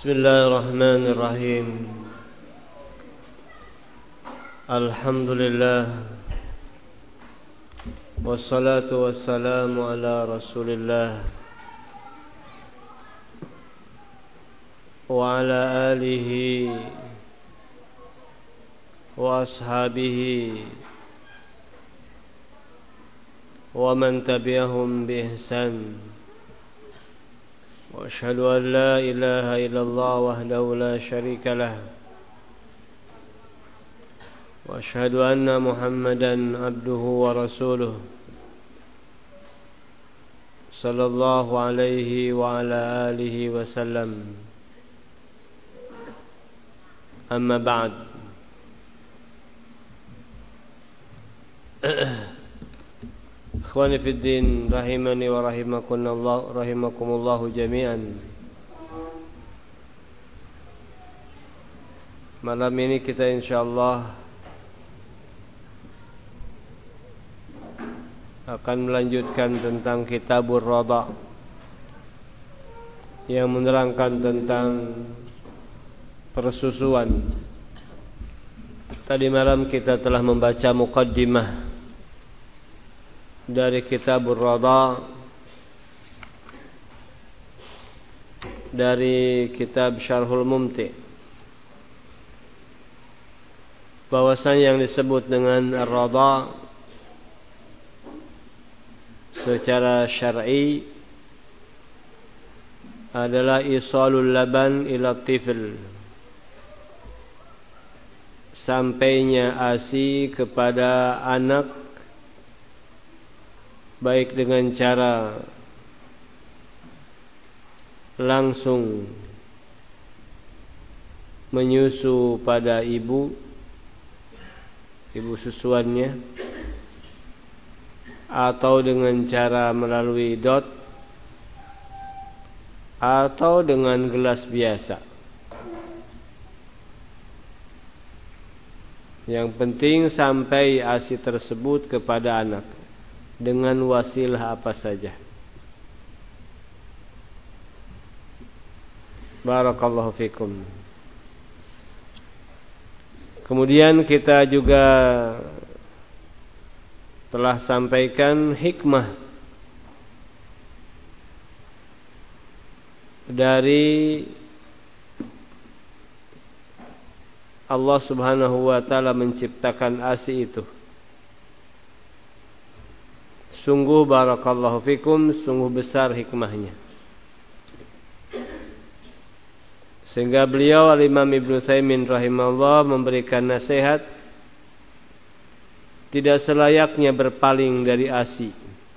Bismillahirrahmanirrahim. Alhamdulillah. Wassalatu wassalamu ala Rasulillah wa ala alihi wa ashabihi wa man tabi'ahum bi ihsan. Wa asyhadu an la ilaha illallah wahdahu la syarika lah. Wa asyhadu anna Muhammadan abduhu wa rasuluh sallallahu alaihi wa ala alihi wa sallam. Amma ba'd. Ikhwani fid din, rahimani wa rahimakumullah jami'an. Malam ini kita insyaallah akan melanjutkan tentang Kitabur Radha yang menerangkan tentang persusuan. Tadi malam kita telah membaca muqaddimah dari Kitabur Radha dari kitab Syarhul Mumti', bahwasanya yang disebut dengan Ar-Radha secara syar'i adalah isalul laban ila tifl, sampainya ASI kepada anak baik dengan cara langsung menyusu pada ibu susuannya, atau dengan cara melalui dot, atau dengan gelas biasa. Yang penting sampai ASI tersebut kepada anak dengan wasilah apa saja. Barakallahu fikum. Kemudian kita juga telah sampaikan hikmah dari Allah Subhanahu wa taala menciptakan ASI itu. Sungguh barakallahu fikum, sungguh besar hikmahnya. Sehingga beliau Al-Imam Ibnu Utsaimin rahimahullah memberikan nasihat tidak selayaknya berpaling dari ASI.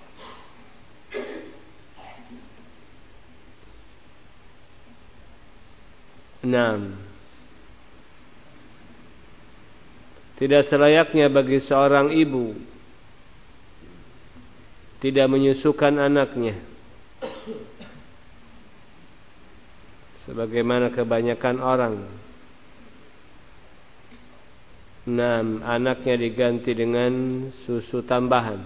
Tidak selayaknya bagi seorang ibu tidak menyusukan anaknya sebagaimana kebanyakan orang. Anaknya diganti dengan susu tambahan,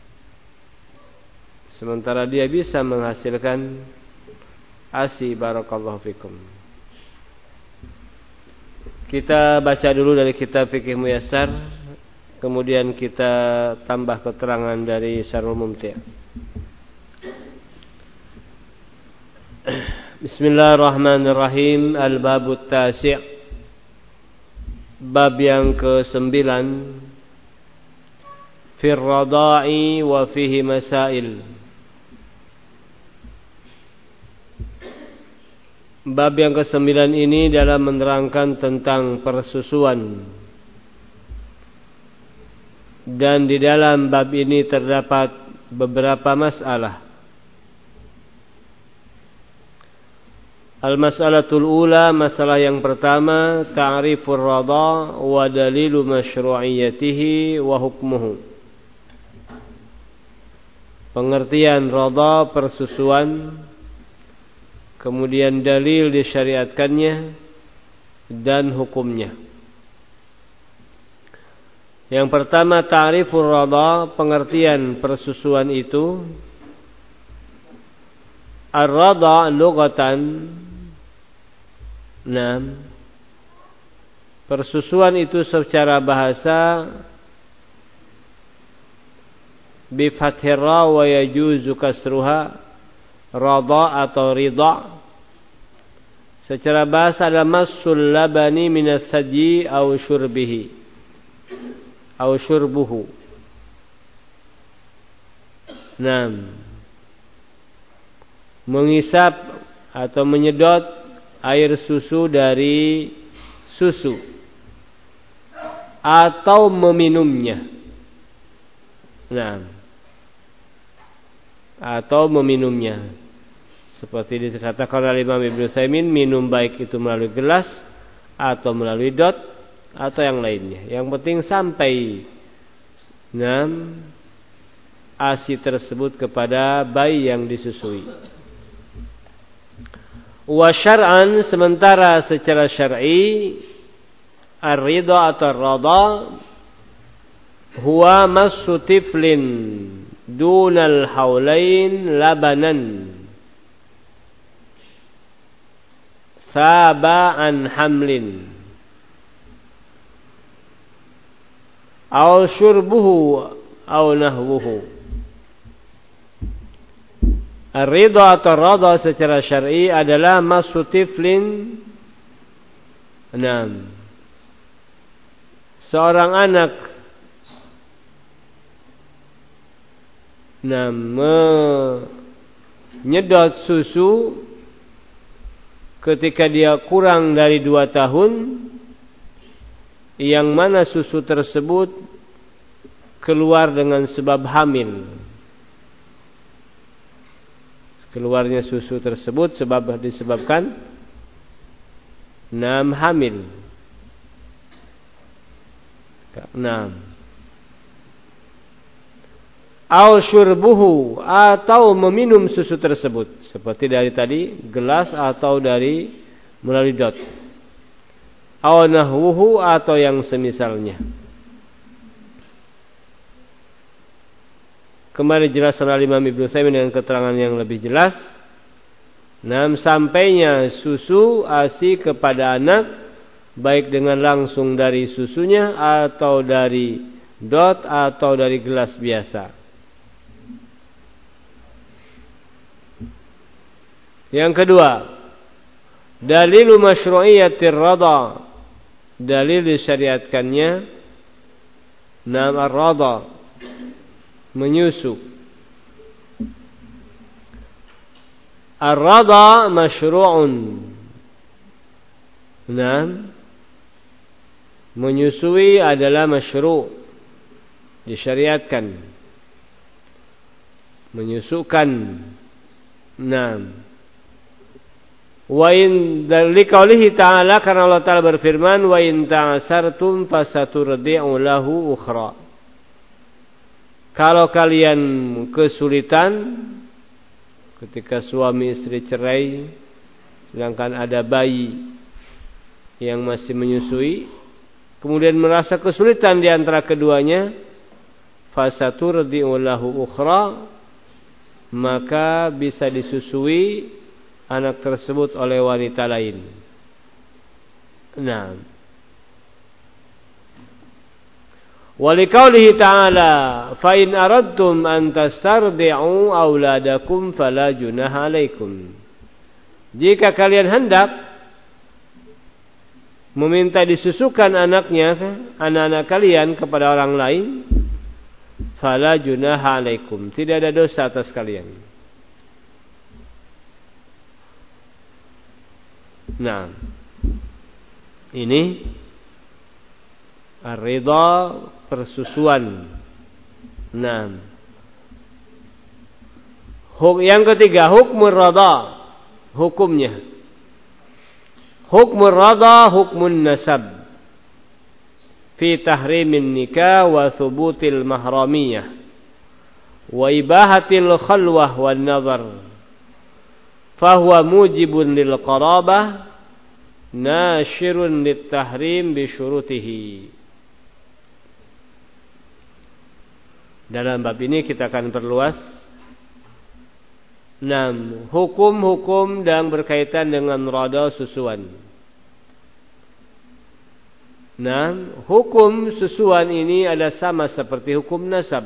sementara dia bisa menghasilkan ASI. Barakallahu fikum. Kita baca dulu dari kitab Fiqh Muyassar, kemudian kita tambah keterangan dari Syarhul Mumti'. Bismillahirrahmanirrahim. Al-Babut Tasi', bab yang ke-9, Fir Radha'i wa fihi masail. Bab yang ke-9 ini dalam menerangkan tentang persusuan, dan di dalam bab ini terdapat beberapa masalah. Al-mas'alatul ula, masalah yang pertama, ta'rifur radha wa dalilu masyru'iyyatihi wa hukmuhu. Pengertian radha, persusuan, kemudian dalil disyariatkannya dan hukumnya. Yang pertama, ta'rifur radha, pengertian persusuan itu. Ar-radha lughatan Persusuan itu secara bahasa bi fathir ra wa yajuzu kasruha radha atau ridha. Secara bahasa adalah massul labani minas saji aw syurbihi aw syurbuhu. Mengisap atau menyedot air susu dari susu atau meminumnya. Atau meminumnya. Seperti dikatakan oleh Imam Ibnu Utsaimin, minum baik itu melalui gelas atau melalui dot atau yang lainnya. Yang penting sampai ASI tersebut kepada bayi yang disusui. Wa syar'an, sementara secara syar'i ar-ridha atau ar-radha huwa massu tiflin dunal haulain labanan saba an hamlin aw syurbuhu aw nahwuhu. Ar-ridha atau radha secara syar'i adalah massu tiflin, seorang anak menyedot susu ketika dia kurang dari 2 tahun, yang mana susu tersebut keluar dengan sebab hamil. Keluarnya susu tersebut disebabkan hamil. Aw syurbuhu, atau meminum susu tersebut, seperti dari tadi gelas atau dari melalui dot. Aw nahwuhu, atau yang semisalnya. Kemarin jelas oleh Imam Ibnu Utsaimin dengan keterangan yang lebih jelas. Sampainya susu ASI kepada anak baik dengan langsung dari susunya atau dari dot atau dari gelas biasa. Yang kedua, dalilu masyru'iyyatir radha, dalil disyariatkannya ar-radha, menyusu. Ar-radha masyru'un, menyusui adalah masyru', disyariatkan. Menyusukan. Wa in liqaulihi ta'ala, karena Allah Ta'ala berfirman, wa in ta'asartum fasaturdi'u lahu ukhra. Kalau kalian kesulitan ketika suami istri cerai, sedangkan ada bayi yang masih menyusui, kemudian merasa kesulitan di antara keduanya, fasaturdi'u lahu ukhra, maka bisa disusui anak tersebut oleh wanita lain. Waliqaulihi ta'ala, fa in aradtum an tastardi'u auladakum fala junaha 'alaikum. Jika kalian hendak meminta disusukan anak-anak kalian kepada orang lain, fala junaha 'alaikum, tidak ada dosa atas kalian. Ini ar-ridha, persusuan. Yang ketiga, hukmur radha, hukumnya. Hukmur radha hukmun nasab fi tahrimin nikah wa thubutil mahramiyah wa ibahatil khalwah wan nazar. Fahuwa mujibun lil qarabah nasyirun lit tahrim bi syurutihi. Dalam bab ini kita akan perluas hukum-hukum yang berkaitan dengan radha susuan. Nah, hukum susuan ini ada sama seperti hukum nasab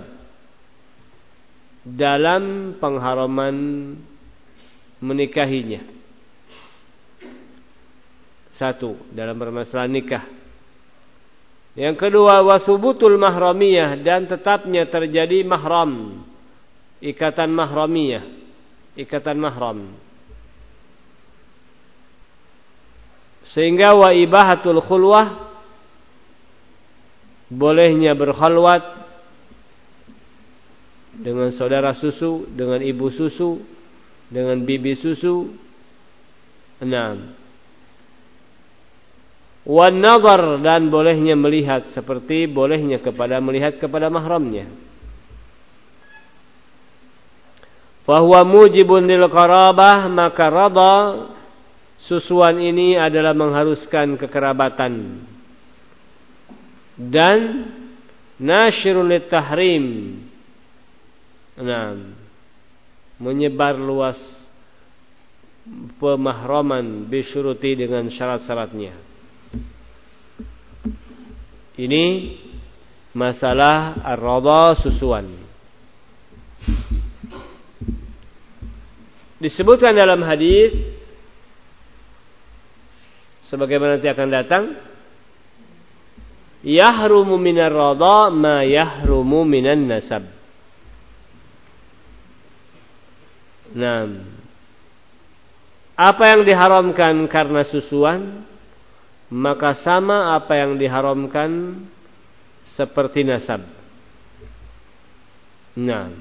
dalam pengharaman menikahinya. Satu, dalam permasalahan nikah. Yang kedua, wasubutul mahramiyah, dan tetapnya terjadi mahram, ikatan mahramiyah, ikatan mahram. Sehingga wa ibahatul khulwah, bolehnya berkhalwat dengan saudara susu, dengan ibu susu, dengan bibi susu. 6. Wan nazar, dan bolehnya melihat seperti bolehnya melihat kepada mahramnya. Fahuwa mujibun lil qarabah, maka rada susuan ini adalah mengharuskan kekerabatan, dan nasyirul lit tahrim, menyebar luas pemahraman bisyuruti, dengan syarat-syaratnya. Ini masalah ar-radha, susuan. Disebutkan dalam hadis sebagaimana nanti akan datang, yahrumu minar radha ma yahrumu minan nasab. Nah, apa yang diharamkan karena susuan, maka sama apa yang diharamkan seperti nasab. Nah,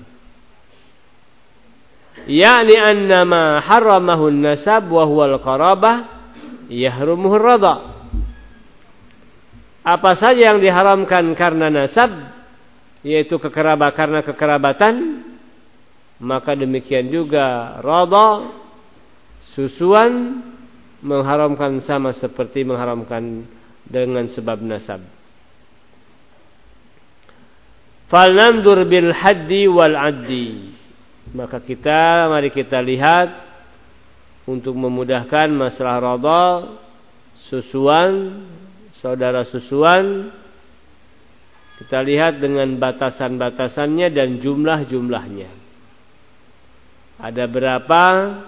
yakni annama haramahu nasab wa huwa al-qarabah yahrumuhu ar-radha. Apa saja yang diharamkan karena nasab, yaitu karena kekerabatan, maka demikian juga radha, susuan, mengharamkan sama seperti mengharamkan dengan sebab nasab. Falnandur bil haddi wal addi, maka mari kita lihat untuk memudahkan masalah radha, susuan, saudara susuan. Kita lihat dengan batasan-batasannya dan jumlah-jumlahnya. Ada berapa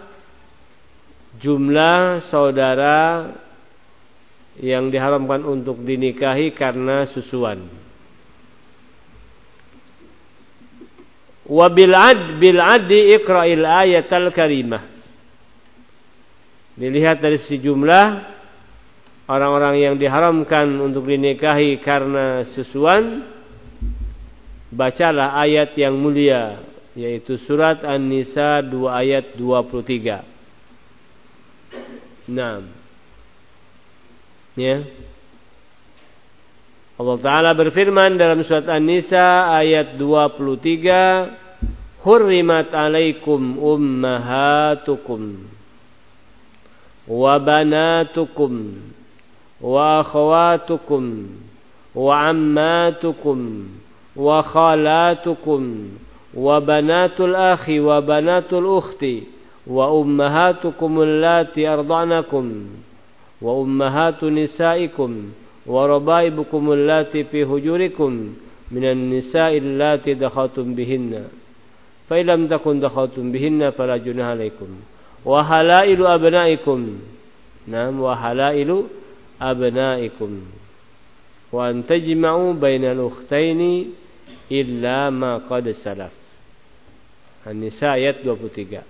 jumlah saudara yang diharamkan untuk dinikahi karena susuan. Wa bil addi iqra'il ayatal karimah. Dilihat dari sisi jumlah orang-orang yang diharamkan untuk dinikahi karena susuan, bacalah ayat yang mulia, yaitu surat An-Nisa 2 ayat 23. Nah, ya. Allah Ta'ala berfirman dalam surat An-Nisa ayat 23, hurrimat alaikum ummahatukum wa banatukum wa akhawatukum wa ammatukum wa khalatukum wa banatul akhi wa banatul ukhti wa ummahatukum allati arda'nakum wa ummahatu nisaikum wa rabaibukum allati fi hujurikum minan nisa'i allati dakhaltum bihinna fa illam takun dakhaltum bihinna fala junaha alaikum wa halailu abnaikum wa halailu abnaikum wa an tajma'u bainal ukhtaini illa ma qad salaf. An-Nisa ayat 23.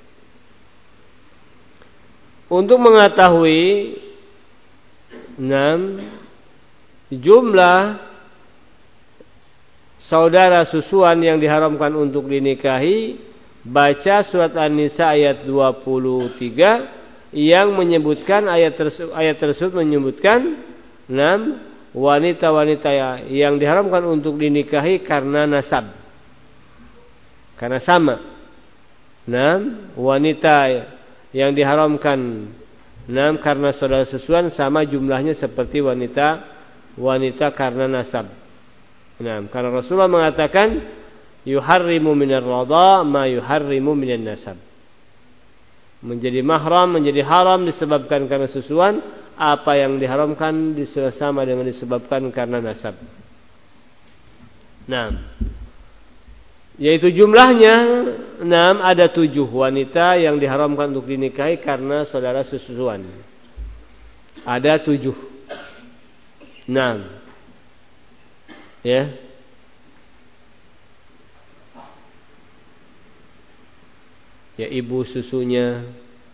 Untuk mengetahui jumlah saudara susuan yang diharamkan untuk dinikahi, baca surat An-Nisa ayat 23 yang menyebutkan ayat tersebut menyebutkan wanita-wanita yang diharamkan untuk dinikahi karena nasab, karena sama. Wanita yang diharamkan karena saudara susuan sama jumlahnya seperti wanita karena nasab. Karena Rasulullah mengatakan yuharrimu minar radha ma yuharrimu minan nasab. Menjadi mahram, menjadi haram disebabkan karena susuan apa yang diharamkan sama dengan disebabkan karena nasab. Nah, yaitu jumlahnya ada 7 wanita yang diharamkan untuk dinikahi karena saudara susuan. Ada 7. Ya. Ya, ibu susunya,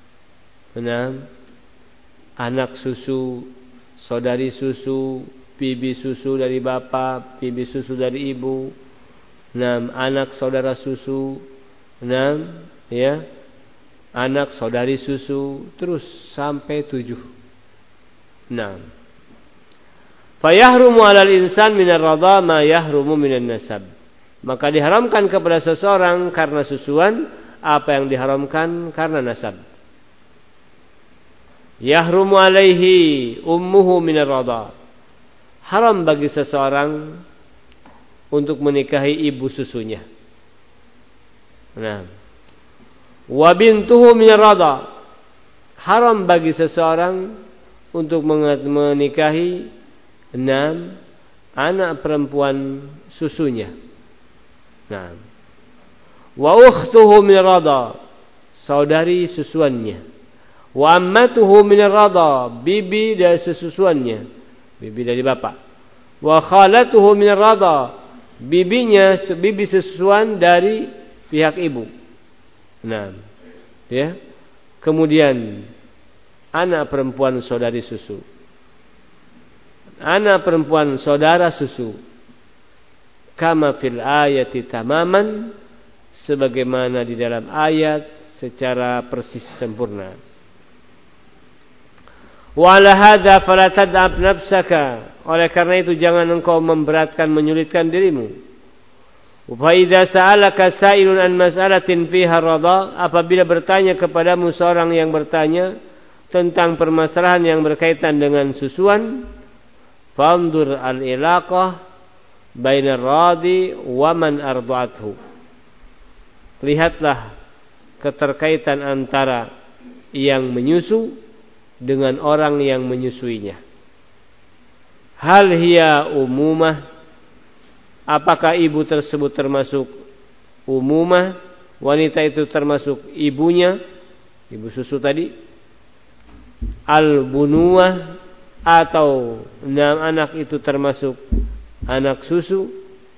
anak susu, saudari susu, bibi susu dari bapak, bibi susu dari ibu, anak saudara susu, ya, anak saudari susu, terus sampai 7. Fayahrumu 'alal insan minar radha ma yahrumu minan nasab. Maka diharamkan kepada seseorang karena susuan apa yang diharamkan karena nasab. Yahrumu 'alaihi ummuhu minar radha. Haram bagi seseorang untuk menikahi ibu susunya. Wa bintuhu minar radha. Haram bagi seseorang untuk menikahi anak perempuan susunya. Wa ukhtuhu min radha, saudari susuannya. Wa ammatuhu min radha, bibi dari susuannya, bibi dari bapak. Wa khalatuhu min radha, bibi susuan dari pihak ibu. Ya. Kemudian anak perempuan saudari susu, anak perempuan saudara susu, kama fil ayati tamaman, sebagaimana di dalam ayat secara persis sempurna. Wa ala hadza fala tad'ab nafsaka, oleh karena itu jangan engkau memberatkan menyulitkan dirimu. Fa idza sa'alaka sa'ilun an mas'alatin fiha radha, apabila bertanya kepadamu seorang yang bertanya tentang permasalahan yang berkaitan dengan susuan, fandur al-ilaqah bainar radi wa man arda'athu. Lihatlah keterkaitan antara yang menyusu dengan orang yang menyusuinya. Hal hiya umumah, apakah ibu tersebut termasuk umumah, wanita itu termasuk ibunya, ibu susu tadi, al-bunuah, atau anak itu termasuk anak susu,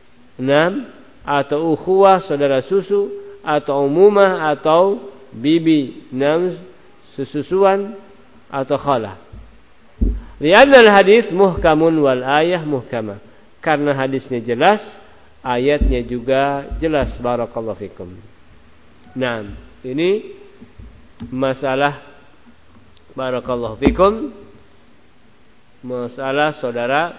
atau ukhuwah, saudara susu, atau umumah, atau bibi, susuan, atau khalah. Lianna al-hadis muhkamun wal ayah muhkamah. Karena hadisnya jelas, ayatnya juga jelas. Barakallahu fikum. Ini masalah, barakallahu fikum, masalah saudara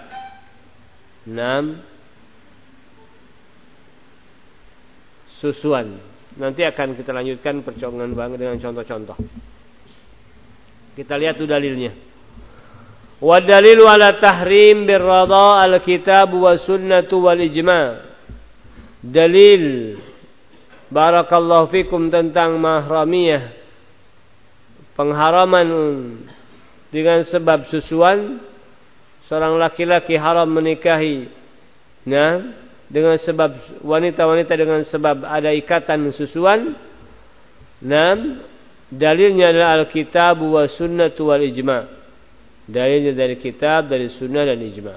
susuan. Nanti akan kita lanjutkan percobaan dengan contoh-contoh. Kita lihat tuh dalilnya. Wa dalilu ala tahrim birradha al-kitab wa sunnatu wal ijma'. Dalil, barakallahu fikum, tentang mahramiyah, pengharaman dengan sebab susuan. Seorang laki-laki haram menikahi dengan sebab wanita-wanita dengan sebab ada ikatan susuan. Dalilnya adalah al-kitab wa sunnatu wal ijma'. Dalilnya dari kitab, dari sunnah dan ijma'.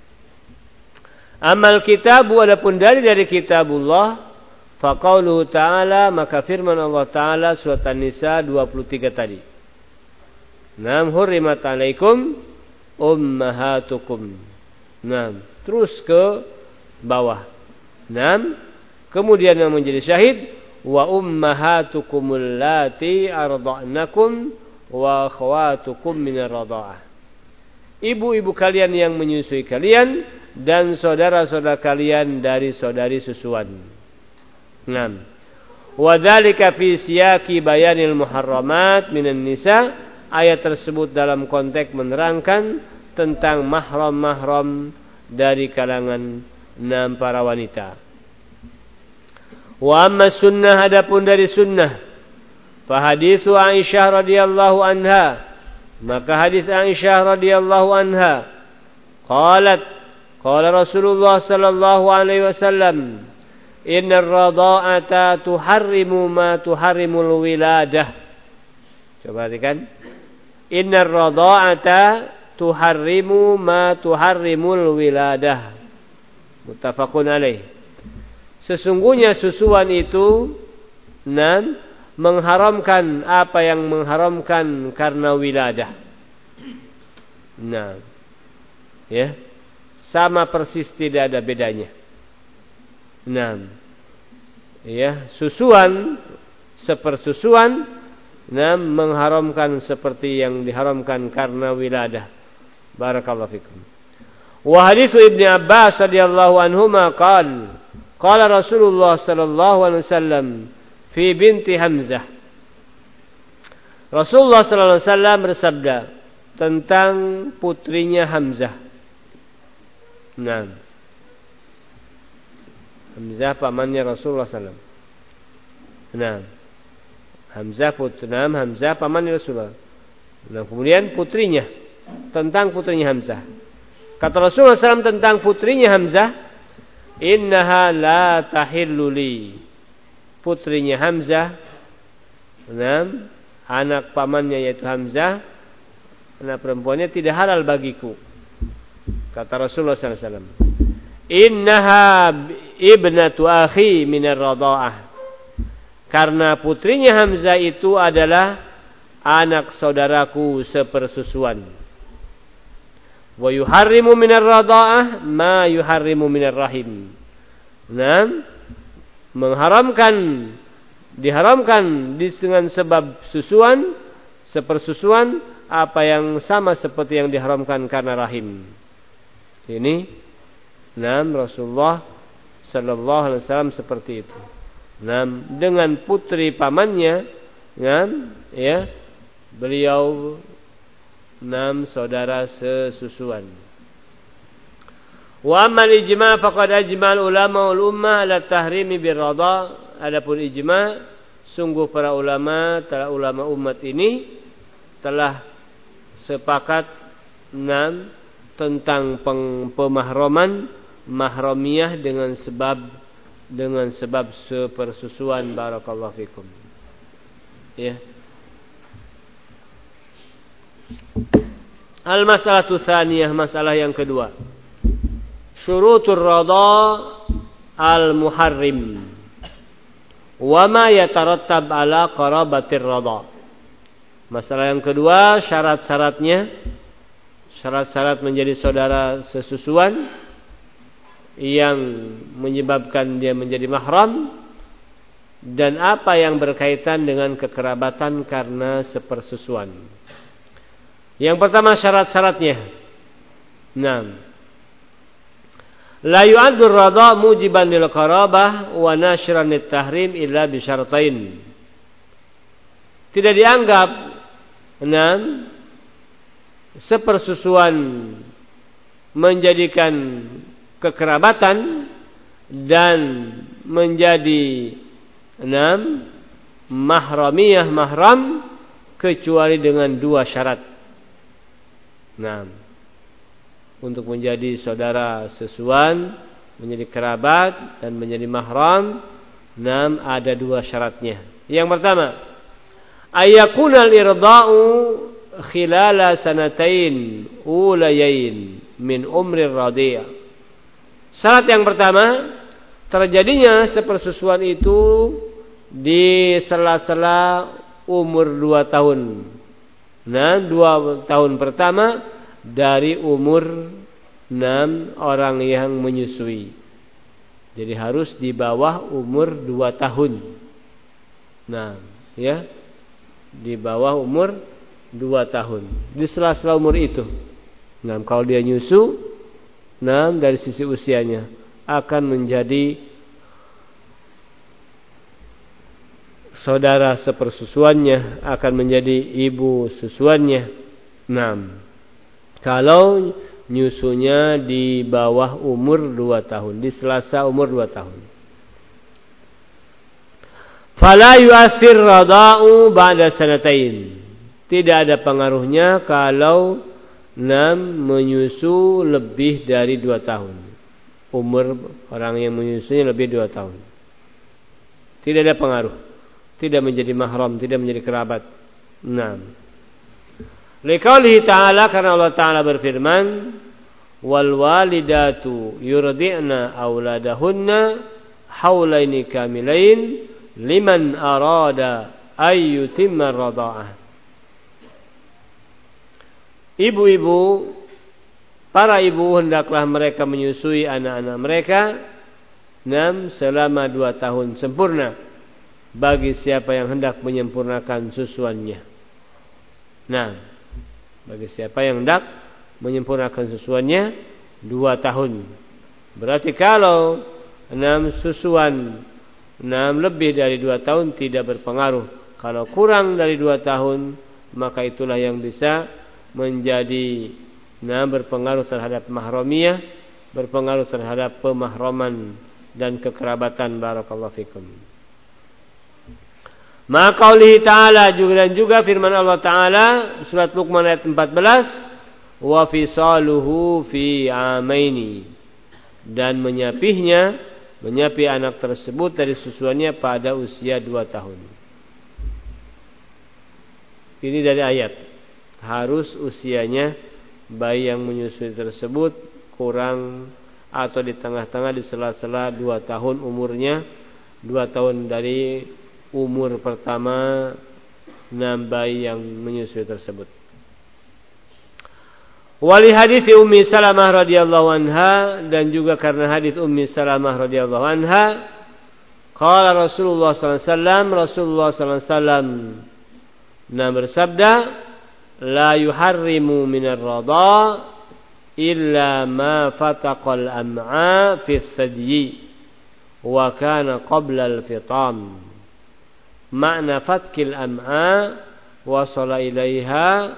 Amal kitab, adapun dalil dari kitabullah, faqauluhu ta'ala, maka firman Allah Ta'ala surat An-Nisa 23 tadi. Hurrimat alaikum ummahatukum. Terus ke bawah. Kemudian yang menjadi syahid, wa ummahatukumul lati arda'nakum wa akhwatukum minar radha'ah. Ibu-ibu kalian yang menyusui kalian dan saudara-saudara kalian dari saudari susuan. Wa dzalika fi siyaqi bayanil muharramat minan nisa. Ayat tersebut dalam konteks menerangkan tentang mahram-mahram dari kalangan para wanita. Wa amma sunnah, adapun dari sunnah, fa haditsu Aisyah radhiyallahu anha, Maka hadis Aisyah radhiyallahu anha, qala Rasulullah sallallahu alaihi wasallam, innar radha'ata tuharrimu ma tuharrimul wiladah. Coba perhatikan. Innar radha'ata tuharrimu ma tuharrimul wiladah. Muttafaqun alaih. Sesungguhnya susuan itu mengharamkan apa yang mengharamkan karena wiladah. Nah, ya, sama persis, tidak ada bedanya. Nah, ya, susuan sepersusuan, mengharamkan seperti yang diharamkan karena wiladah. Barakallahu fikum. Wa hadits Ibnu Abbas radhiyallahu anhuma qala Rasulullah sallallahu alaihi wasallam fi binti Hamzah. Rasulullah sallallahu alaihi wasallam bersabda tentang putrinya Hamzah. Nah, Hamzah pamannya Rasulullah sallallahu alaihi wasallam. Nah, Hamzah pamannya Rasulullah. Nah, kemudian putrinya, tentang putrinya Hamzah. Kata Rasulullah SAW tentang putrinya Hamzah, innaha la tahillu li. Putrinya Hamzah, anak pamannya yaitu Hamzah, anak perempuannya tidak halal bagiku. Kata Rasulullah SAW, innaha ibnatu akhi minar radha'ah. Karena putrinya Hamzah itu adalah anak saudaraku sepersusuan. Wa yuharrimu minar radha'ah ma yuharrimu minar rahim. Nah, diharamkan dengan sebab susuan, sepersusuan, apa yang sama seperti yang diharamkan karena rahim. Ini, Rasulullah sallallahu alaihi wasallam seperti itu. Dengan putri pamannya, ya, beliau saudara sesusuan. Wa amal ijma' faqad ajma'al ulama wal ummah ala tahrimi birradha. Adapun ijma', sungguh para ulama umat ini telah sepakat tentang pemahraman mahramiyah dengan sebab sepersusuan. Barakallahu fikum. Ya. Al-mas'alatu tsaniyah, masalah yang kedua. Syurutur radha al-muharrim wa ma yatarattab ala qarabatir radha. Masalah yang kedua, syarat-syarat menjadi saudara sesusuan yang menyebabkan dia menjadi mahram, dan apa yang berkaitan dengan kekerabatan karena sepersusuan. Yang pertama, syarat-syaratnya. La yu'addu ar-radha mujiban lil qarabah wa nashran lit-tahrim illa bi syaratain. Tidak dianggap sepersusuan menjadikan kekerabatan dan menjadi mahram kecuali dengan dua syarat. Untuk menjadi saudara sesuan, menjadi kerabat dan menjadi mahram, ada dua syaratnya. Yang pertama, ayakunal irda'u khilala sanatain ulayain min umri radhi'ah. Syarat yang pertama, terjadinya sepersusuan itu di sela-sela umur 2 tahun. 2 tahun pertama dari umur orang yang menyusui. Jadi harus di bawah umur 2 tahun. Ya, di bawah umur 2 tahun. Di sela-sela umur itu. Kalau dia nyusu, dari sisi usianya akan menjadi saudara sepersusuannya, akan menjadi ibu susuannya. Kalau nyusunya di bawah umur 2 tahun, di sela-sela umur 2 tahun. Fala yu'athir radha'u ba'da sanatain. Tidak ada pengaruhnya kalau menyusu lebih dari 2 tahun. Umur orang yang menyusunya lebih 2 tahun. Tidak ada pengaruh. Tidak menjadi mahram, tidak menjadi kerabat. Liqaulihi ta'ala, karena Allah Ta'ala berfirman, wal walidatu yurdi'na auladahunna haulaini kamilain liman arada ayyutimma radha'ah. Ibu-ibu, para ibu hendaklah mereka menyusui anak-anak mereka selama 2 tahun sempurna bagi siapa yang hendak menyempurnakan susuannya. Bagi siapa yang hendak menyempurnakan susuannya 2 tahun. Berarti kalau susuan lebih dari 2 tahun tidak berpengaruh. Kalau kurang dari 2 tahun, maka itulah yang bisa menjadi berpengaruh terhadap mahramiyah, berpengaruh terhadap pemahraman dan kekerabatan. Barakallahu fikum. Maka Allah Ta'ala juga firman Allah Ta'ala surat Luqman ayat 14, wa fisaluhu fi amaini, dan menyapi anak tersebut dari susuannya pada usia 2 tahun. Ini dari ayat. Harus usianya bayi yang menyusui tersebut kurang atau di tengah-tengah, di sela-sela 2 tahun umurnya, 2 tahun dari umur pertama bayi yang menyusui tersebut. Wali hadis Ummi Salamah radhiyallahu anha, dan juga karena hadis Ummi Salamah radhiyallahu anha, qala Rasulullah sallallahu alaihi wasallam, Rasulullah sallallahu alaihi wasallam bersabda, la yuharrimu minar radha illa ma fataqal am'a fi thadyi wa kana qabla al-fitam. Makna fatkil am'a wasala ilaiha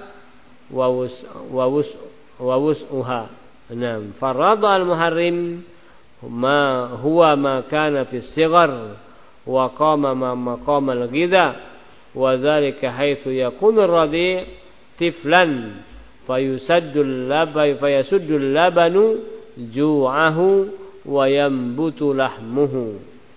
wa wus'uha. Farada al-muharrim ma huwa ma kana fi as-sighar wa qama ma maqam al-ghidha wa dhalika haitsu yakunu ar-radi' tiflan fayasuddul labanu ju'ahu wa yambutu lahmuhu.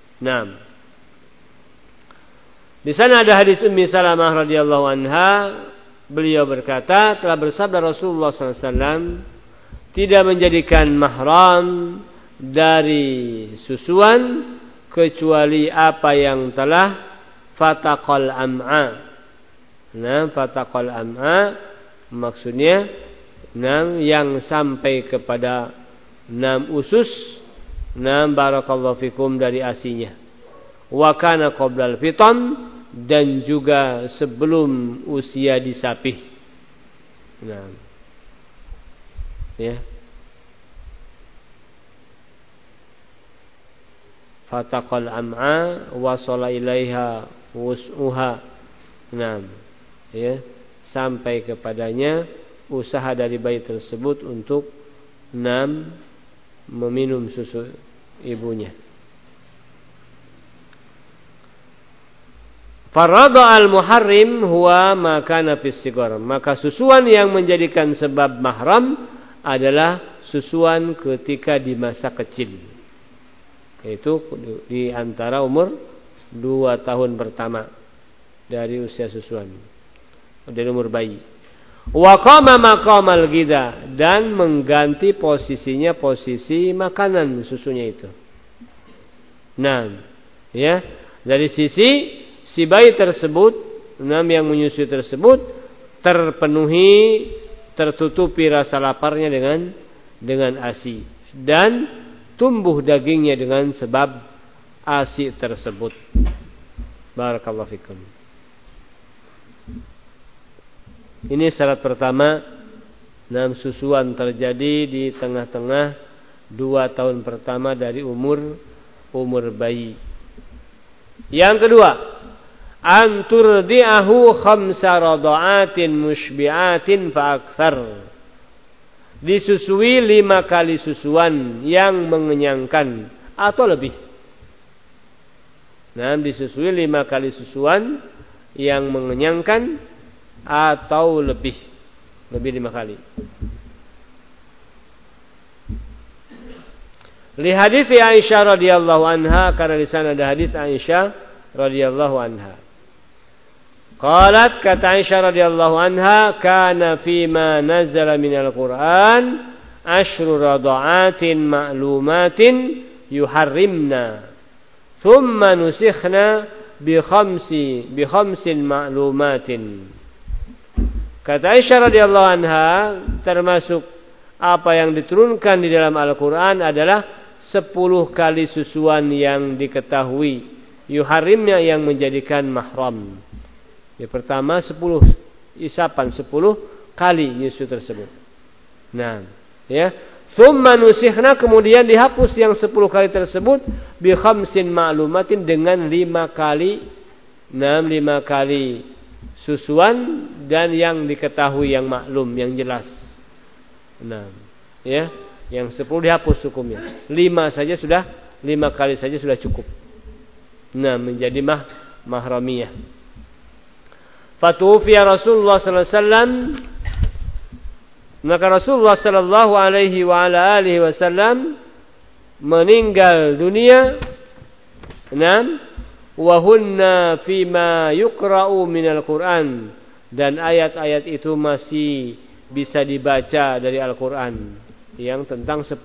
Di sana ada hadis Ummi Salamah radhiyallahu anha, beliau berkata, telah bersabda Rasulullah SAW, tidak menjadikan mahram dari susuan kecuali apa yang telah fataqal am'a. Fataqal am'a maksudnya yang sampai kepada usus barakallahu fikum dari asinya. Wa kana qoblal fitam, dan juga sebelum usia disapih. Fataqal am'a wasala ilaiha wus'uha. Sampai kepadanya usaha dari bayi tersebut untuk meminum susu ibunya. Farada al-muharrim huwa ma kana fis sigar. Maka susuan yang menjadikan sebab mahram adalah susuan ketika di masa kecil, yaitu di antara umur 2 tahun pertama dari usia susuan, dari umur bayi. Wa qama maqamal ghidha, dan mengganti posisinya posisi makanan susunya itu. Dari sisi si bayi tersebut, yang menyusui tersebut terpenuhi, tertutupi rasa laparnya dengan ASI, dan tumbuh dagingnya dengan sebab ASI tersebut. Barakallahu fikum. Ini syarat pertama, susuan terjadi di tengah-tengah 2 tahun pertama dari umur bayi. Yang kedua, anturdi'ahu 5 radha'atin mushbi'atin fa akthar. Disusui 5 kali susuan yang mengenyangkan atau lebih. Disusui 5 kali susuan yang mengenyangkan atau lebih 5 kali. Li hadis Aisyah radhiyallahu anha, karena di sana ada hadis Aisyah radhiyallahu anha. Qalat, kata Aisyah radhiyallahu anha, kana fima nazala minal Qur'an ashru rada'atin ma'lumatin yuharrimna thumma nusikhna bi khamsin ma'lumatin. Kata Aisyah radhiyallahu anha, termasuk apa yang diturunkan di dalam Al-Qur'an adalah 10 kali susuan yang diketahui, yuharrimnya yang menjadikan mahram. Yang pertama 10 isapan, 10 kali nyusu tersebut. Nah, ya. Tsumma nusikhna, kemudian dihapus yang 10 kali tersebut bi khamsin ma'lumatin, dengan 5 kali susuan dan yang diketahui, yang maklum, yang jelas. Nah, ya, yang 10 dihapus hukumnya. 5 kali saja sudah cukup. Nah, menjadi mahramiyah. Fatufiya Rasulullah sallallahu alaihi wasallam, maka Rasulullah sallallahu alaihi wa ala alihi wasallam meninggal dunia. Naam, wa hunna fima yuqra'u minal Qur'an, dan ayat-ayat itu masih bisa dibaca dari Al-Qur'an yang tentang 10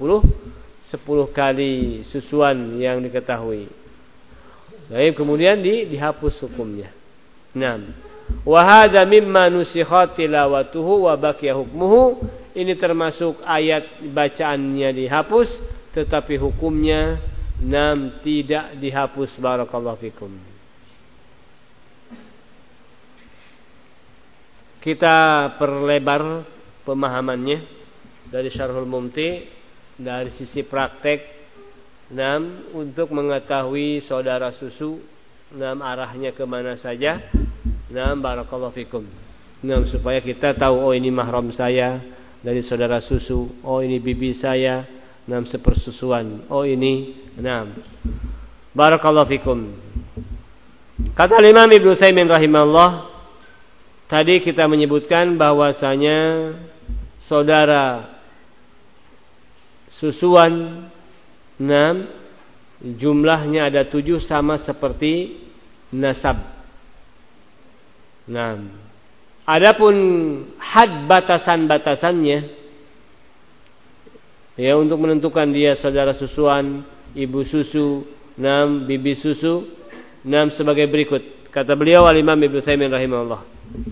kali susuan yang diketahui. Baik, kemudian dihapus hukumnya. Naam. Wa hadza mimma nusikhat tilawatuhu wa baqiya hukmuhu. Ini termasuk ayat bacaannya dihapus tetapi hukumnya tidak dihapus. Barakallahu fikum. Kita perlebar pemahamannya dari Syarhul Mumti dari sisi praktek, untuk mengetahui saudara susu, arahnya kemana saja. Barakallahu fikum. Supaya kita tahu, oh ini mahram saya dari saudara susu, oh ini bibi saya, sepersusuan, oh ini, barakallahu fikum. Kata Imam Ibnu Utsaimin rahimahullah, tadi kita menyebutkan bahwasanya saudara susuan jumlahnya ada 7, sama seperti nasab. Adapun had batasan-batasannya, ya, untuk menentukan dia saudara susuan, ibu susu, bibi susu, sebagai berikut. Kata beliau Al-Imam Ibnu Utsaimin rahimahullah.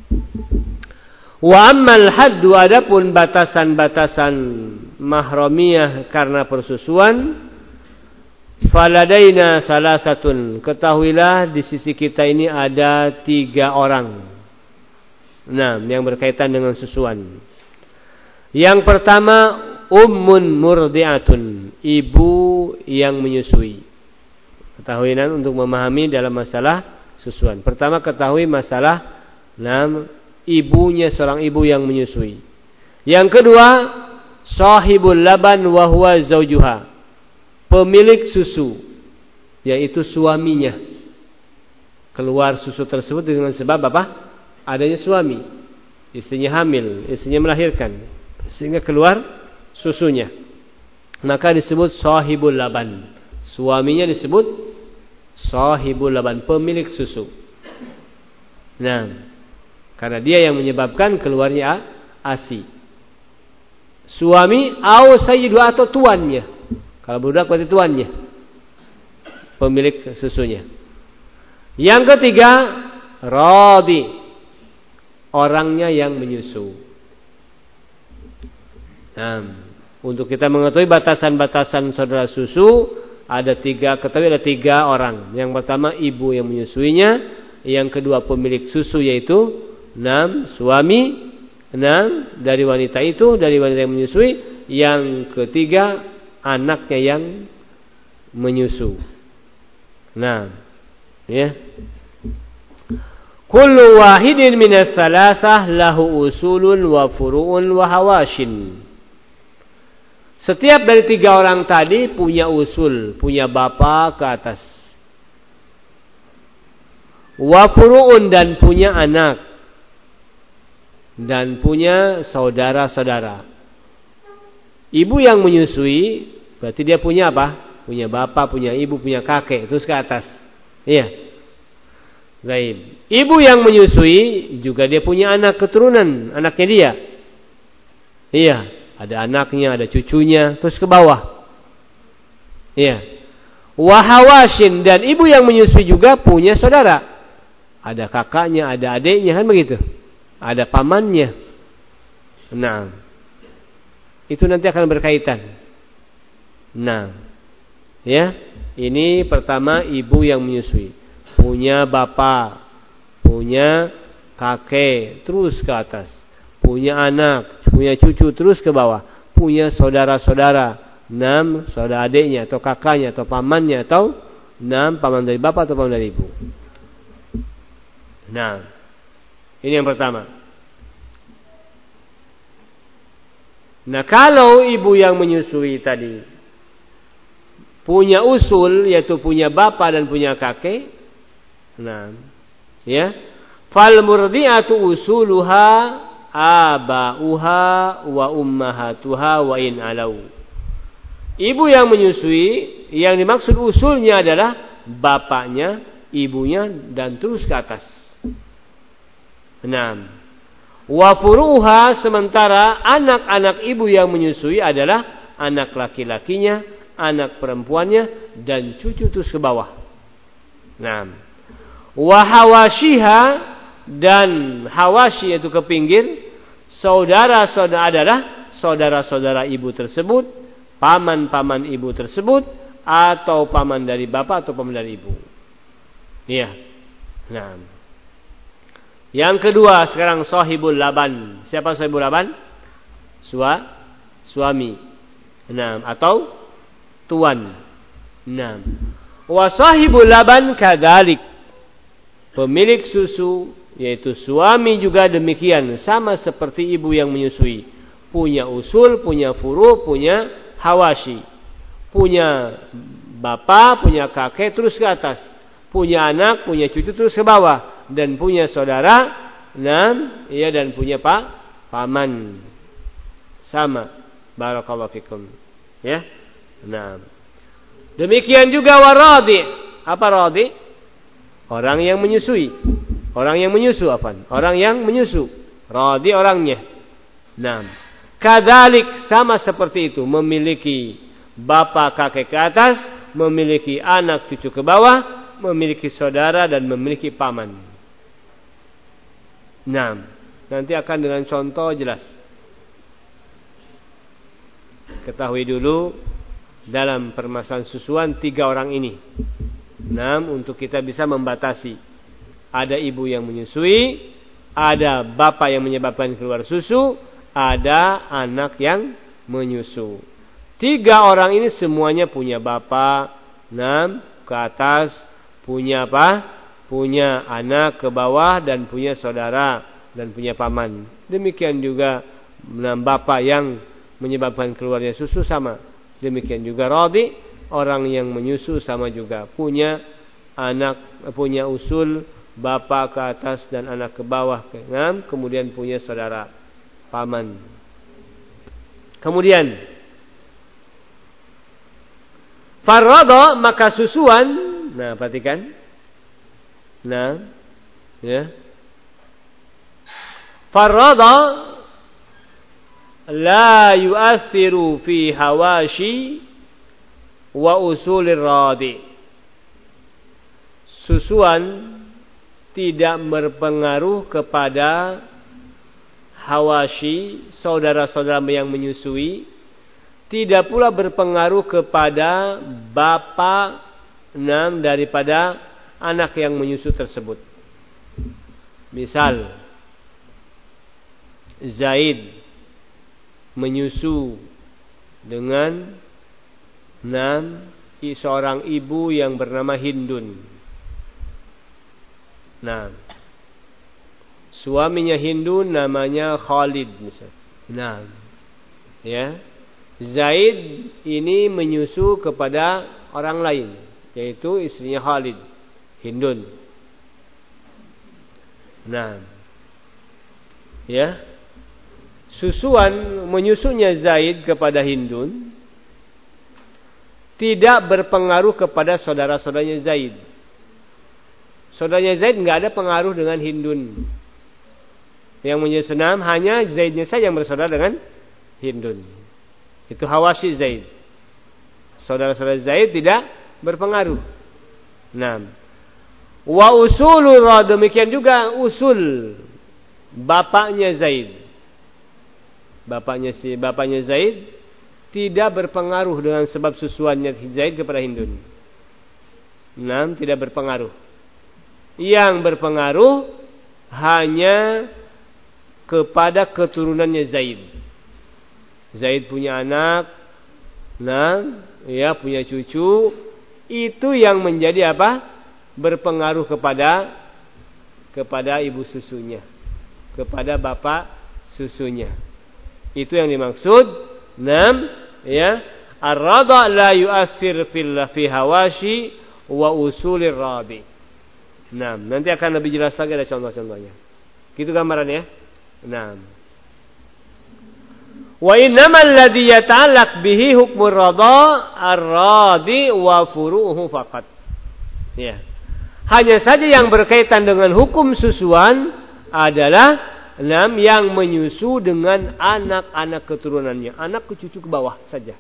Wa ammal haddu, adapun batasan-batasan mahramiyah karena persusuan, faladaina salasatun, ketahuilah di sisi kita ini ada 3 orang. Yang berkaitan dengan susuan. Yang pertama, ummun murdi'atun, ibu yang menyusui. Ketahui untuk memahami dalam masalah susuan. Pertama, ketahui masalah ibunya, seorang ibu yang menyusui. Yang kedua, sahibul laban wa huwa zaujuha, pemilik susu, yaitu suaminya. Keluar susu tersebut dengan sebab apa? Adanya suami, istrinya hamil, istrinya melahirkan, sehingga keluar susunya. Maka disebut sahibul laban. Suaminya disebut sahibul laban, pemilik susu. Karena dia yang menyebabkan keluarnya ASI. Suami au sayyidu, atau tuannya. Kalau budak berarti tuannya, pemilik susunya. Yang ketiga, radi, orangnya yang menyusu. Untuk kita mengetahui batasan-batasan saudara susu, ketahui ada 3 orang. Yang pertama, ibu yang menyusuinya. Yang kedua, pemilik susu, yaitu suami dari wanita itu, dari wanita yang menyusui. Yang ketiga, anaknya yang menyusu. Ya. Kullu wahidin minas salasah lahu usulun wa furu'un wa hawashin. Setiap dari 3 orang tadi punya usul, punya bapa ke atas. Wa furu'un, dan punya anak. dan punya saudara-saudara. Ibu yang menyusui berarti dia punya apa? Punya bapak, punya ibu, punya kakek, terus ke atas. Iya. Baik. Ibu yang menyusui juga dia punya anak keturunan, anaknya dia. Iya, ada anaknya, ada cucunya, terus ke bawah. Iya. Wahawashin, dan ibu yang menyusui juga punya saudara. Ada kakaknya, ada adiknya, kan begitu. Ada pamannya. Nah, itu nanti akan berkaitan. Nah, ya, ini pertama ibu yang menyusui. Punya bapak, punya kakek, terus ke atas. Punya anak, punya cucu, terus ke bawah. Punya saudara-saudara. 6 saudara adiknya atau kakaknya atau pamannya atau 6 paman dari bapak atau paman dari ibu. Nah, ini yang pertama. Nah, kalau ibu yang menyusui tadi punya usul, yaitu punya bapak dan punya kakek, nah, ya, fal murdi'atu usuluha aba'uha wa ummahatuha wa in alau. Ibu yang menyusui, yang dimaksud usulnya adalah bapaknya, ibunya, dan terus ke atas. 6. Wa furuha, sementara anak-anak ibu yang menyusui adalah anak laki-lakinya, anak perempuannya, dan cucu terus ke bawah. 6. Wa hawashiha, dan hawashi yaitu ke pinggir, saudara-saudara adalah saudara-saudara ibu tersebut, paman-paman ibu tersebut, atau paman dari bapak atau paman dari ibu. Iya. Nah, yang kedua sekarang sahibul laban. Siapa sahibul laban? Suami. Nah, atau tuan. Nah, wa sahibul laban kadzalik. Pemilik susu yaitu suami juga demikian, sama seperti ibu yang menyusui. Punya usul, punya furu, punya hawashi, punya bapak, punya kakek terus ke atas, punya anak, punya cucu terus ke bawah, dan punya saudara, dan punya paman. Sama. Barakallahu fikum. Ya. Nah. Demikian juga waradi. Apa radi? Orang yang menyusui. Orang yang menyusu apa? Orang yang menyusu. Radi orangnya. Nah. Kadzalik, sama seperti itu, memiliki bapak kakek ke atas, memiliki anak cucu ke bawah, memiliki saudara dan memiliki paman. Nah, nanti akan dengan contoh jelas. Ketahui dulu dalam permasalahan susuan 3 orang ini. 6 untuk kita bisa membatasi. Ada ibu yang menyusui, ada bapak yang menyebabkan keluar susu, ada anak yang menyusu. 3 orang ini semuanya punya bapak, 6 ke atas, punya apa? Punya anak ke bawah, dan punya saudara, dan punya paman. Demikian juga 6 bapak yang menyebabkan keluarnya susu sama. Demikian juga radi, orang yang menyusu sama juga. Punya anak, punya usul, bapak ke atas dan anak ke bawah. 6, kemudian punya saudara, paman. Kemudian farada, maka susuan. Nah, perhatikan. Nah, ya. Farada la yu'athiru fi hawashi wa usulir radi. Susuan tidak berpengaruh kepada hawashi, saudara-saudara yang menyusui, tidak pula berpengaruh kepada bapak 6 daripada anak yang menyusu tersebut. Misal Zaid menyusu dengan 6 seorang ibu yang bernama Hindun. Nah, suaminya Hindun namanya Khalid misalnya. Nah, ya. Zaid ini menyusu kepada orang lain, yaitu istrinya Khalid, Hindun. Nah, ya, susuan menyusunya Zaid kepada Hindun tidak berpengaruh kepada saudara-saudaranya Zaid. Saudaranya Zaid nggak ada pengaruh dengan Hindun. Yang menyesunam hanya Zaidnya saja yang bersaudara dengan Hindun. Itu Hawashi Zaid. Saudara-saudara Zaid tidak berpengaruh. Nah, wa usulul demikian juga usul bapaknya Zaid. Bapaknya Zaid tidak berpengaruh dengan sebab susuannya Zaid kepada Hindun. Nah, tidak berpengaruh. Yang berpengaruh hanya kepada keturunannya Zaid. Zaid punya anak, nah, ya punya cucu, itu yang menjadi apa? Berpengaruh kepada ibu susunya, kepada bapak susunya. Itu yang dimaksud. Ya, ar-radha la yu'athir fi hawashi wa usulir rabi. Nanti akan lebih jelas lagi ada contoh-contohnya. Gitu gambarannya. Wa innamal ladzi yata'allaq bihi hukmur radha ar-radi wa furu'uhu faqat. Ya. Hanya saja yang berkaitan dengan hukum susuan adalah yang menyusu dengan anak-anak keturunannya, anak ke cucu ke bawah saja.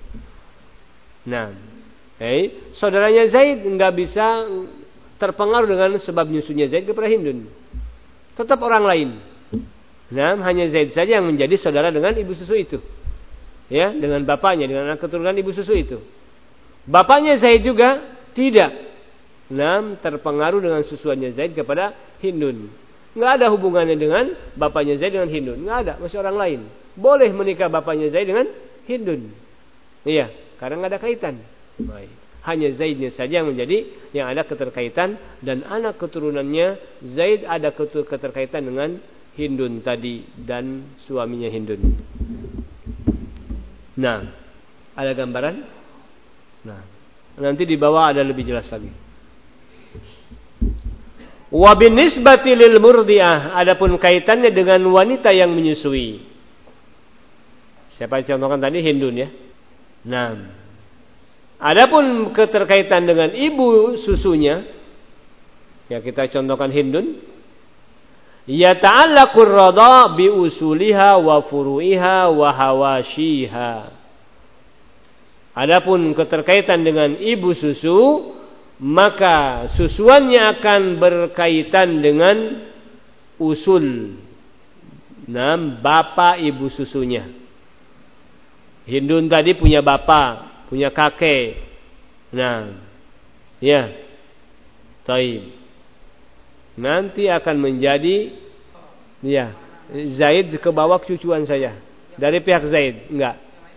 Saudaranya Zaid enggak bisa terpengaruh dengan sebab nyusunya Zaid kepada Hindun. Tetap orang lain. Hanya Zaid saja yang menjadi saudara dengan ibu susu itu. Ya, dengan bapaknya, dengan anak keturunan ibu susu itu. Bapaknya Zaid juga tidak terpengaruh dengan susuannya Zaid kepada Hindun. Nggak ada hubungannya dengan bapaknya Zaid dengan Hindun. Nggak ada, masih orang lain. Boleh menikah bapaknya Zaid dengan Hindun. Iya, karena nggak ada kaitan. Baik. Hanya Zaidnya saja yang ada keterkaitan, dan anak keturunannya Zaid ada keterkaitan dengan Hindun tadi dan suaminya Hindun. Ada gambaran? Nanti di bawah ada lebih jelas lagi. Wa binisbati lil murdiah, adapun kaitannya dengan wanita yang menyusui. Siapa yang contohkan tadi? Hindun ya. Adapun keterkaitan dengan ibu susunya, ya kita contohkan Hindun. Ya ta'allaqur radha bi usuliha wa furu'iha wa hawashiha. Adapun keterkaitan dengan ibu susu, maka susuannya akan berkaitan dengan usul bapak ibu susunya. Hindun tadi punya bapak, punya kakek. Ya. Taib. Nanti akan menjadi Zaid ke bawah cucuan saya. Dari pihak Zaid enggak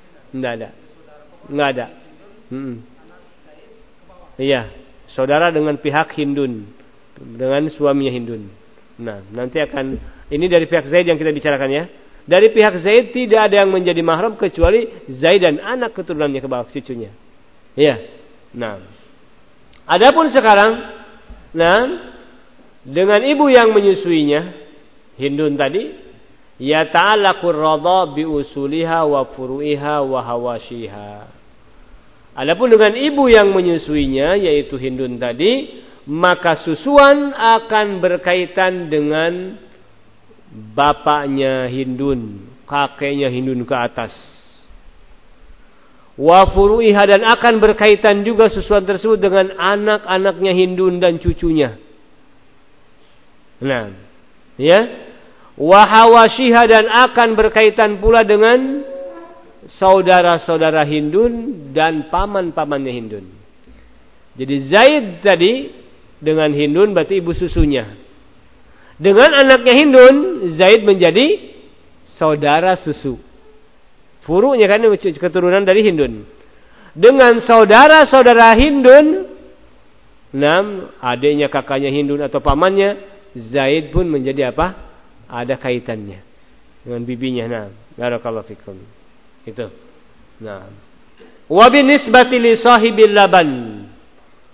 ada. Iya. Saudara dengan pihak Hindun, dengan suaminya Hindun. Nanti akan, ini dari pihak Zaid yang kita bicarakan ya. Dari pihak Zaid tidak ada yang menjadi mahram kecuali Zaid dan anak keturunannya ke bawah cucunya. Iya. Adapun sekarang, dengan ibu yang menyusuinya, Hindun tadi, ya ta'allaqur radha bi usuliha wa furu'iha wa hawashiha. Adapun dengan ibu yang menyusuinya, yaitu Hindun tadi, maka susuan akan berkaitan dengan bapaknya Hindun, kakeknya Hindun ke atas. Wa furu'iha, dan akan berkaitan juga susuan tersebut dengan anak-anaknya Hindun dan cucunya. Ya. Wa hawashiha, dan akan berkaitan pula dengan saudara-saudara Hindun dan paman-pamannya Hindun. Jadi Zaid tadi dengan Hindun berarti ibu susunya. Dengan anaknya Hindun, Zaid menjadi saudara susu. Furu'nya kan keturunan dari Hindun. Dengan saudara-saudara Hindun, adiknya, kakaknya Hindun atau pamannya, Zaid pun menjadi apa? Ada kaitannya dengan bibinya. Barakallahu fikum. Itu. Wa binisbati li sahibil laban.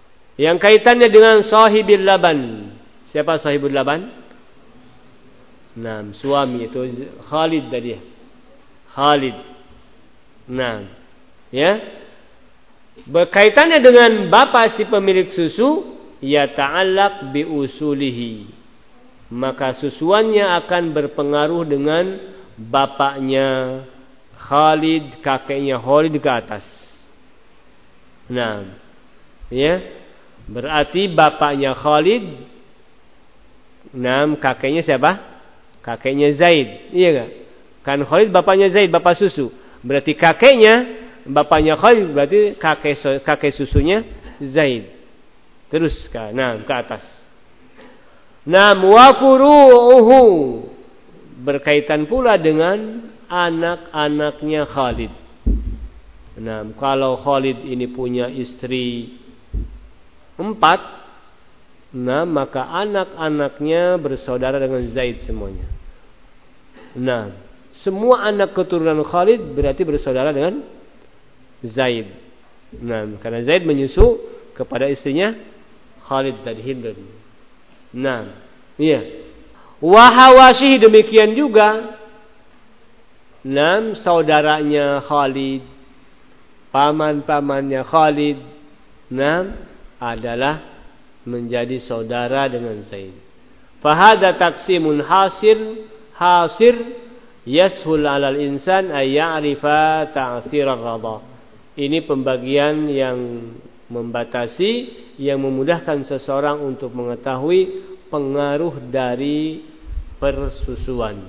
Yang kaitannya dengan sahibil laban. Siapa sahibul laban? Nah, suami itu Khalid tadi ya. Khalid. Nah, ya. Berkaitannya dengan bapak si pemilik susu, ya ta'allaq bi usulihi. Maka susuannya akan berpengaruh dengan bapaknya Khalid, kakeknya Khalid ke atas. Nah, ya. Berarti bapaknya Khalid, nah, kakeknya siapa? Kakeknya Zaid, iya enggak? Kan Khalid bapaknya Zaid, bapak susu. Berarti kakeknya, bapaknya Khalid berarti kakek susunya Zaid. Terus ke atas. Nah, wa furu'uhu, berkaitan pula dengan anak-anaknya Khalid. Nah, kalau Khalid ini punya istri 4, nah, maka anak-anaknya bersaudara dengan Zaid semuanya. Nah, semua anak keturunan Khalid berarti bersaudara dengan Zaid. Nah, karena Zaid menyusu kepada istrinya Khalid dan Hind. Nah, iya. Wa Hawasyi demikian juga. Nah, saudaranya Khalid, paman-pamannya Khalid, nah, adalah menjadi saudara dengan Zaid. Fahada taksimun hasir yashul 'alal insan ay ya'rifa ta'thir ar-radha. Ini pembagian yang membatasi, yang memudahkan seseorang untuk mengetahui pengaruh dari persusuan.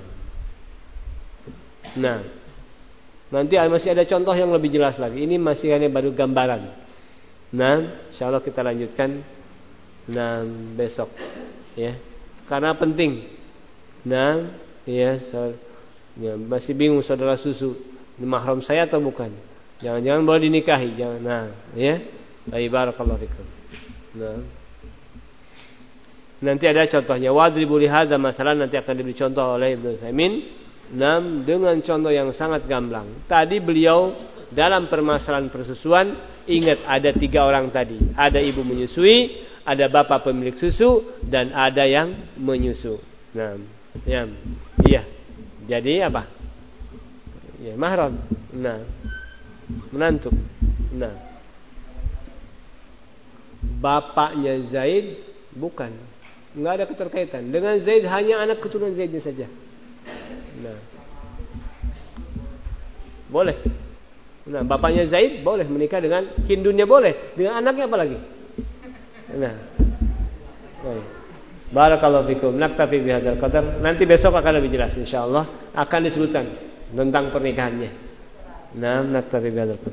Nah, nanti masih ada contoh yang lebih jelas lagi. Ini masih hanya baru gambaran. Nah, insyaallah kita lanjutkan besok, ya. Karena penting. Nah, ya, masih bingung saudara susu, ini mahram saya atau bukan? Jangan-jangan boleh dinikahi, jangan. Nah, ya. Barakallahu fikum. Nah. Nanti ada contohnya. Wadribu li hadza masalan, nanti akan diberi contoh oleh Ibnu Utsaimin. Dengan contoh yang sangat gamblang. Tadi beliau dalam permasalahan persusuan, ingat ada 3 orang tadi. Ada ibu menyusui, ada bapak pemilik susu, dan ada yang menyusu. Nah, ya. Iya. Jadi apa? Ya, mahram. Nah, menantu. Nah, bapaknya Zaid bukan, enggak ada keterkaitan dengan Zaid, hanya anak keturunan Zaidnya saja. Nah, boleh. Nah, bapaknya Zaid boleh menikah dengan Hindunnya, boleh dengan anaknya apalagi. Nah, baik. Barakallahu fikum. Naktafi bihadzal qadar. Nanti besok akan lebih jelas insyaallah, akan disebutkan tentang pernikahannya. Nah, naktafi bihadzal qadar.